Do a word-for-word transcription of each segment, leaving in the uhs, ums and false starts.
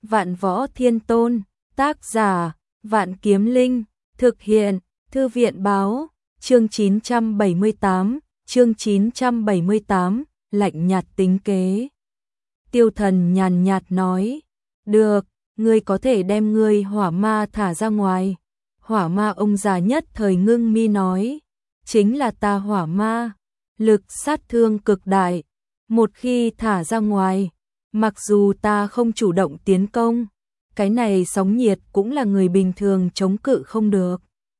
Vạn Võ Thiên Tôn, tác giả, Vạn Kiếm Linh, thực hiện, Thư viện báo, chương chín trăm bảy mươi tám, chương chín trăm bảy mươi tám, lạnh nhạt tính kế. Tiêu Thần nhàn nhạt nói, được, ngươi có thể đem ngươi hỏa ma thả ra ngoài. Hỏa ma ông già nhất thời ngưng mi nói, chính là ta hỏa ma, lực sát thương cực đại, một khi thả ra ngoài, mặc dù ta không chủ động tiến công, cái này sóng nhiệt cũng là người bình thường chống cự không được.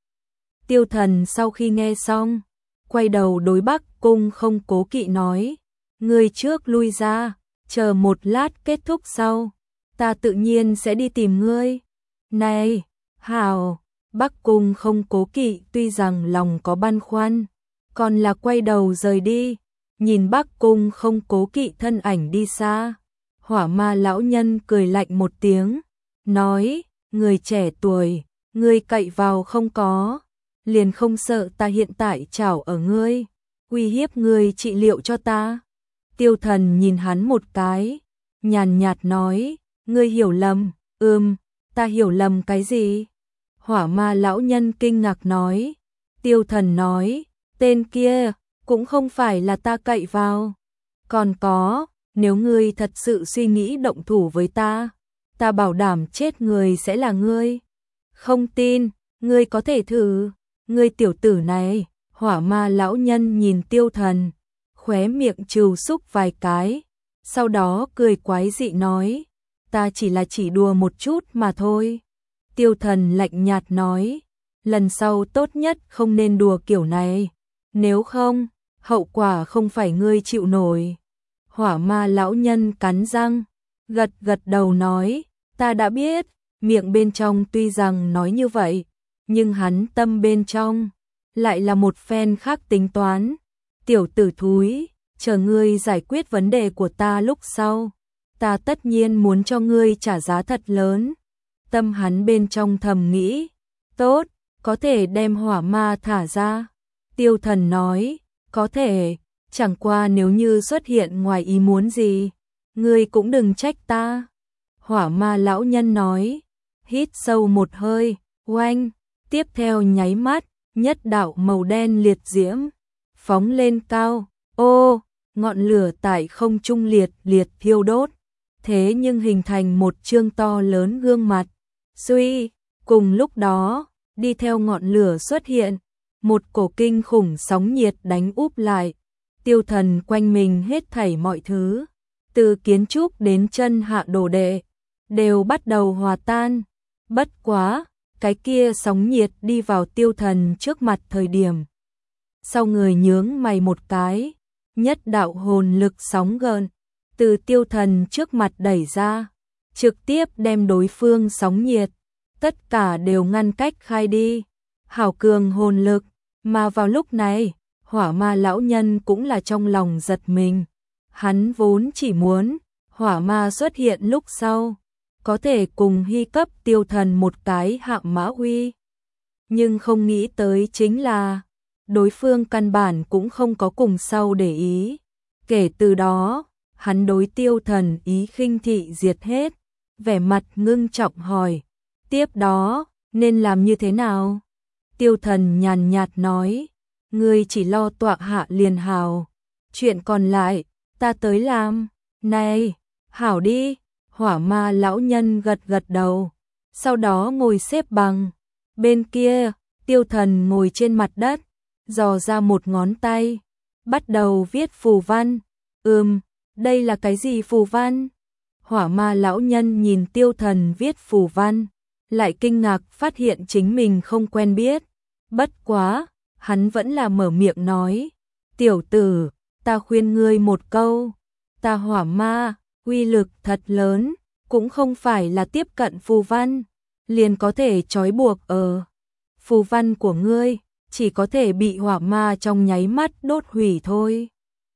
Tiêu Thần sau khi nghe xong, quay đầu đối Bắc Cung không cố kỵ nói, ngươi trước lui ra, chờ một lát kết thúc sau, ta tự nhiên sẽ đi tìm ngươi. Này, hảo, Bắc Cung không cố kỵ tuy rằng lòng có băn khoăn, còn là quay đầu rời đi, nhìn Bắc Cung không cố kỵ thân ảnh đi xa. Hỏa ma lão nhân cười lạnh một tiếng, nói, người trẻ tuổi, ngươi cậy vào không có, liền không sợ ta hiện tại chảo ở ngươi, uy hiếp ngươi trị liệu cho ta. Tiêu Thần nhìn hắn một cái, nhàn nhạt nói, ngươi hiểu lầm, ừm, ta hiểu lầm cái gì? Hỏa ma lão nhân kinh ngạc nói, Tiêu Thần nói, tên kia, cũng không phải là ta cậy vào. Còn có, nếu ngươi thật sự suy nghĩ động thủ với ta, ta bảo đảm chết người sẽ là ngươi. Không tin, ngươi có thể thử, ngươi tiểu tử này. Hỏa ma lão nhân nhìn Tiêu Thần, khóe miệng trừ xúc vài cái, sau đó cười quái dị nói, ta chỉ là chỉ đùa một chút mà thôi. Tiêu Thần lạnh nhạt nói, lần sau tốt nhất không nên đùa kiểu này, nếu không, hậu quả không phải ngươi chịu nổi. Hỏa ma lão nhân cắn răng, gật gật đầu nói, ta đã biết, miệng bên trong tuy rằng nói như vậy, nhưng hắn tâm bên trong lại là một phen khác tính toán. Tiểu tử thúi, chờ ngươi giải quyết vấn đề của ta lúc sau, ta tất nhiên muốn cho ngươi trả giá thật lớn. Tâm hắn bên trong thầm nghĩ, tốt, có thể đem hỏa ma thả ra. Tiêu Thần nói, có thể, chẳng qua nếu như xuất hiện ngoài ý muốn gì, ngươi cũng đừng trách ta. Hỏa ma lão nhân nói, hít sâu một hơi, oanh, tiếp theo nháy mắt, nhất đạo màu đen liệt diễm, phóng lên cao, ô, ngọn lửa tại không trung liệt liệt thiêu đốt, thế nhưng hình thành một trương to lớn gương mặt. Suy, cùng lúc đó, đi theo ngọn lửa xuất hiện, một cổ kinh khủng sóng nhiệt đánh úp lại. Tiêu Thần quanh mình hết thảy mọi thứ, từ kiến trúc đến chân hạ đồ đệ, đều bắt đầu hòa tan. Bất quá, cái kia sóng nhiệt đi vào Tiêu Thần trước mặt thời điểm. Sau người nhướng mày một cái, nhất đạo hồn lực sóng gợn, từ Tiêu Thần trước mặt đẩy ra, trực tiếp đem đối phương sóng nhiệt, tất cả đều ngăn cách khai đi. Hảo cường hồn lực, mà vào lúc này, hỏa ma lão nhân cũng là trong lòng giật mình. Hắn vốn chỉ muốn, hỏa ma xuất hiện lúc sau, có thể cùng hy cấp Tiêu Thần một cái hạng mã uy. Nhưng không nghĩ tới chính là, đối phương căn bản cũng không có cùng sau để ý. Kể từ đó, hắn đối Tiêu Thần ý khinh thị diệt hết, vẻ mặt ngưng trọng hỏi, tiếp đó, nên làm như thế nào? Tiêu Thần nhàn nhạt nói, ngươi chỉ lo tọa hạ liền hào, chuyện còn lại, ta tới làm. Này, hảo đi. Hỏa ma lão nhân gật gật đầu, sau đó ngồi xếp bằng. Bên kia, Tiêu Thần ngồi trên mặt đất, dò ra một ngón tay, bắt đầu viết phù văn. Ừm, đây là cái gì phù văn? Hỏa ma lão nhân nhìn Tiêu Thần viết phù văn, lại kinh ngạc phát hiện chính mình không quen biết. Bất quá, hắn vẫn là mở miệng nói, tiểu tử, ta khuyên ngươi một câu, ta hỏa ma, uy lực thật lớn, cũng không phải là tiếp cận phù văn, liền có thể trói buộc ở. Phù văn của ngươi, chỉ có thể bị hỏa ma trong nháy mắt đốt hủy thôi.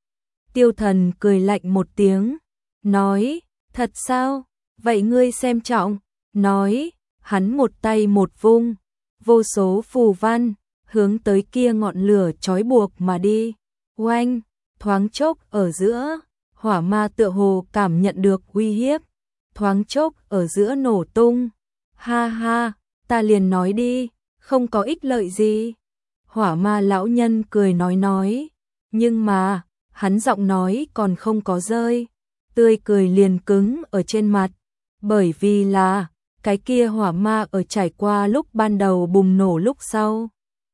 Tiêu Thần cười lạnh một tiếng, nói, thật sao, vậy ngươi xem trọng, nói, hắn một tay một vung, vô số phù văn, hướng tới kia ngọn lửa trói buộc mà đi. Oanh, thoáng chốc ở giữa, hỏa ma tựa hồ cảm nhận được uy hiếp, thoáng chốc ở giữa nổ tung. Ha ha, ta liền nói đi, không có ích lợi gì. Hỏa ma lão nhân cười nói nói, nhưng mà, hắn giọng nói còn không có rơi, tươi cười liền cứng ở trên mặt, bởi vì là, cái kia hỏa ma ở trải qua lúc ban đầu bùng nổ lúc sau.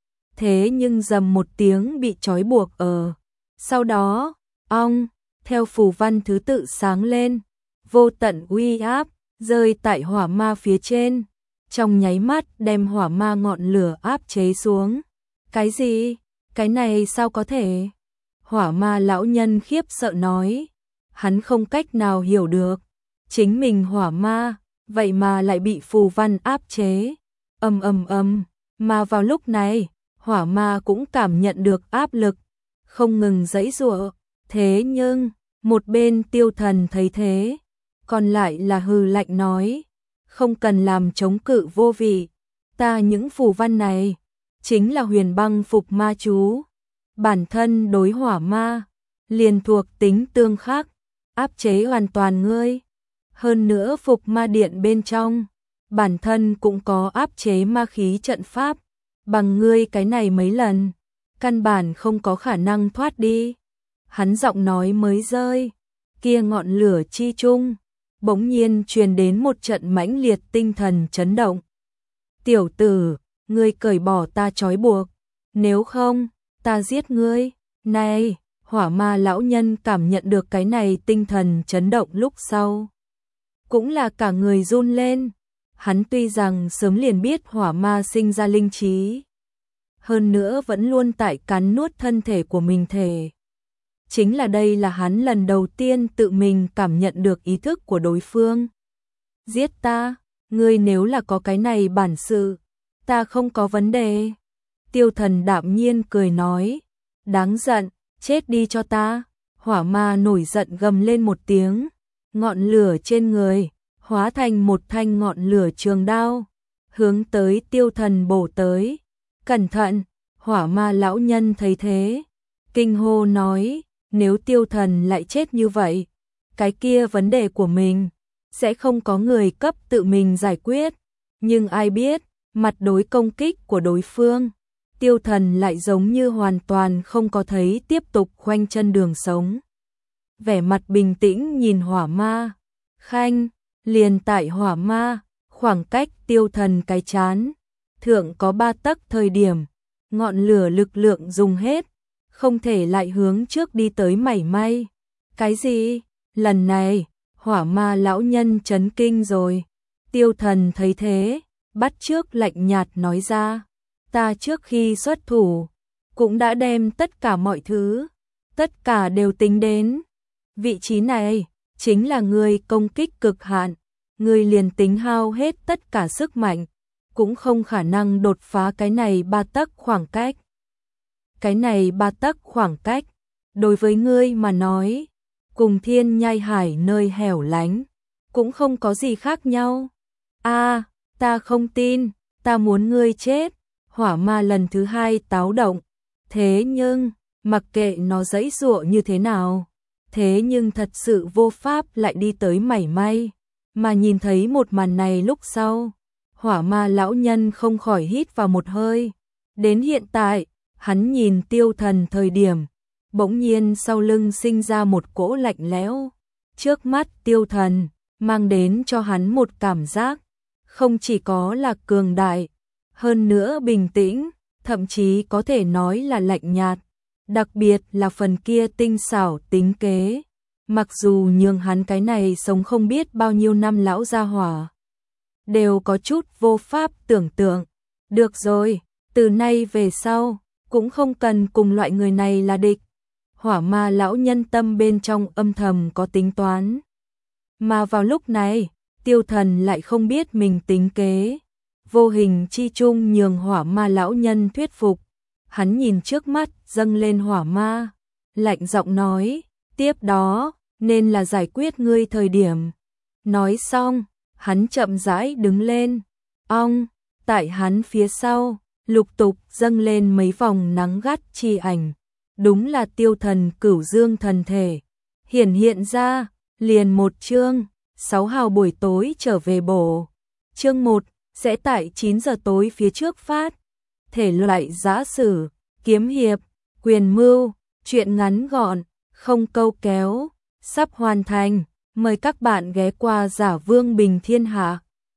Thế nhưng dầm một tiếng bị trói buộc ở. Sau đó, ong, theo phù văn thứ tự sáng lên, vô tận uy áp, rơi tại hỏa ma phía trên, trong nháy mắt đem hỏa ma ngọn lửa áp chế xuống. Cái gì? Cái này sao có thể? Hỏa ma lão nhân khiếp sợ nói, hắn không cách nào hiểu được, chính mình hỏa ma, vậy mà lại bị phù văn áp chế. Ầm ầm ầm, mà vào lúc này, hỏa ma cũng cảm nhận được áp lực, không ngừng giãy giụa. Thế nhưng, một bên Tiêu Thần thấy thế, còn lại là hừ lạnh nói, không cần làm chống cự vô vị, ta những phù văn này chính là huyền băng phục ma chú, bản thân đối hỏa ma liền thuộc tính tương khắc, áp chế hoàn toàn ngươi. Hơn nữa phục ma điện bên trong, bản thân cũng có áp chế ma khí trận pháp, bằng ngươi cái này mấy lần, căn bản không có khả năng thoát đi. Hắn giọng nói mới rơi, kia ngọn lửa chi trung, bỗng nhiên truyền đến một trận mãnh liệt tinh thần chấn động. Tiểu tử, ngươi cởi bỏ ta trói buộc, nếu không, ta giết ngươi. Này, hỏa ma lão nhân cảm nhận được cái này tinh thần chấn động lúc sau, cũng là cả người run lên. Hắn tuy rằng sớm liền biết hỏa ma sinh ra linh trí, hơn nữa vẫn luôn tại cắn nuốt thân thể của mình thể. Chính là đây là hắn lần đầu tiên tự mình cảm nhận được ý thức của đối phương. Giết ta, ngươi nếu là có cái này bản sự, ta không có vấn đề. Tiêu Thần đạm nhiên cười nói, đáng giận, chết đi cho ta. Hỏa ma nổi giận gầm lên một tiếng, ngọn lửa trên người hóa thành một thanh ngọn lửa trường đao, hướng tới Tiêu Thần bổ tới. Cẩn thận! Hỏa ma lão nhân thấy thế, kinh hô nói, nếu Tiêu Thần lại chết như vậy, cái kia vấn đề của mình sẽ không có người cấp tự mình giải quyết. Nhưng ai biết, mặt đối công kích của đối phương, Tiêu Thần lại giống như hoàn toàn không có thấy, tiếp tục khoanh chân đường sống. Vẻ mặt bình tĩnh nhìn hỏa ma. Khanh, liền tại hỏa ma, khoảng cách Tiêu Thần cái chán thượng có ba tấc thời điểm, ngọn lửa lực lượng dùng hết, không thể lại hướng trước đi tới mảy may. Cái gì? Lần này, hỏa ma lão nhân chấn kinh rồi. Tiêu Thần thấy thế, bắt chước lạnh nhạt nói ra, ta trước khi xuất thủ, cũng đã đem tất cả mọi thứ, tất cả đều tính đến. Vị trí này, chính là người công kích cực hạn, người liền tính hao hết tất cả sức mạnh, cũng không khả năng đột phá cái này ba tấc khoảng cách. Cái này ba tấc khoảng cách, đối với ngươi mà nói, cùng thiên nhai hải nơi hẻo lánh, cũng không có gì khác nhau. A, ta không tin, ta muốn ngươi chết. Hỏa ma lần thứ hai táo động, thế nhưng, mặc kệ nó giãy giụa như thế nào, thế nhưng thật sự vô pháp lại đi tới mảy may. Mà nhìn thấy một màn này lúc sau, hỏa ma lão nhân không khỏi hít vào một hơi. Đến hiện tại, hắn nhìn Tiêu Thần thời điểm, bỗng nhiên sau lưng sinh ra một cỗ lạnh lẽo. Trước mắt Tiêu Thần, mang đến cho hắn một cảm giác, không chỉ có là cường đại, hơn nữa bình tĩnh, thậm chí có thể nói là lạnh nhạt, đặc biệt là phần kia tinh xảo tính kế. Mặc dù nhường hắn cái này sống không biết bao nhiêu năm lão gia hỏa, đều có chút vô pháp tưởng tượng. Được rồi, từ nay về sau, cũng không cần cùng loại người này là địch. Hỏa ma lão nhân tâm bên trong âm thầm có tính toán. Mà vào lúc này, Tiêu Thần lại không biết mình tính kế. Vô hình chi chung nhường hỏa ma lão nhân thuyết phục. Hắn nhìn trước mắt dâng lên hỏa ma, lạnh giọng nói, tiếp đó, nên là giải quyết ngươi thời điểm. Nói xong, hắn chậm rãi đứng lên. Ong, tại hắn phía sau, lục tục dâng lên mấy vòng nắng gắt chi ảnh. Đúng là Tiêu Thần cửu dương thần thể. Hiển hiện ra, liền một chương, sáu hào buổi tối trở về bổ. Chương một sẽ tại chín giờ tối phía trước phát. Thể loại giã sử, kiếm hiệp, quyền mưu, truyện ngắn gọn, không câu kéo, sắp hoàn thành. Mời các bạn ghé qua Giả Vương Bình Thiên Hạ.